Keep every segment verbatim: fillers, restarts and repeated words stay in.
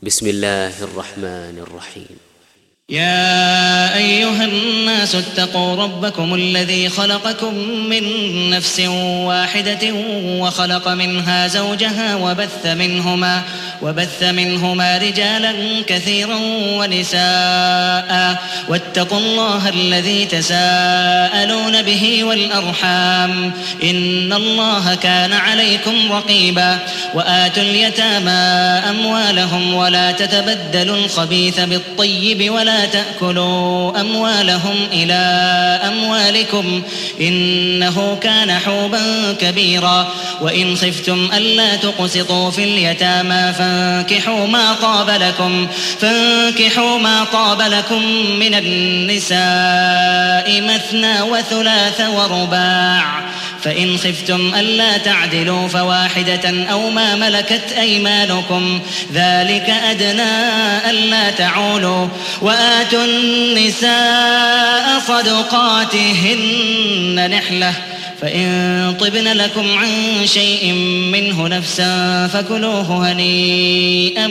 بسم الله الرحمن الرحيم. يا أيها الناس اتقوا ربكم الذي خلقكم من نفس واحدة وخلق منها زوجها وبث منهما وبث منهما رجالا كثيرا ونساء واتقوا الله الذي تساءلون به والأرحام إن الله كان عليكم رقيبا. وآتوا اليتامى أموالهم ولا تتبدلوا الخبيث بالطيب ولا تأكلوا أموالهم إلى أموالكم إنه كان حوبا كبيرا. وإن خفتم ألا تقسطوا في اليتامى فانكحوا ما طاب لكم فانكحوا ما طاب لكم من النساء مثنى وثلاث ورباع فإن خفتم ألا تعدلوا فواحدة أو ما ملكت أيمانكم ذلك أدنى ألا تعولوا. وآتوا النساء صدقاتهن نحلة فإن طبن لكم عن شيء منه نفسا فكلوه هنيئا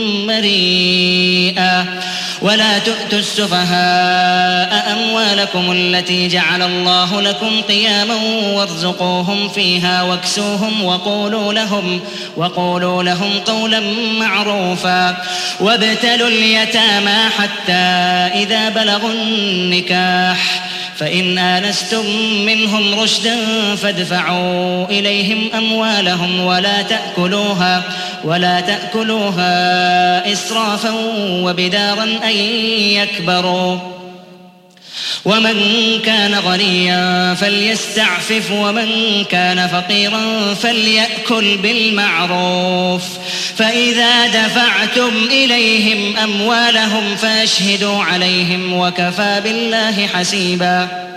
مريئا. ولا تؤتوا السفهاء أموالكم التي جعل الله لكم قياما وارزقوهم فيها واكسوهم وقولوا لهم, وقولوا لهم قولا معروفا. وابتلوا اليتامى حتى إذا بلغوا النكاح فإن آنستم منهم رشدا فادفعوا إليهم أموالهم ولا تأكلوها ولا تأكلوها إسرافا وبدارا أن يكبروا. ومن كان غنيا فليستعفف ومن كان فقيرا فليأكل بالمعروف. فإذا دفعتم إليهم أموالهم فاشهدوا عليهم وكفى بالله حسيبا.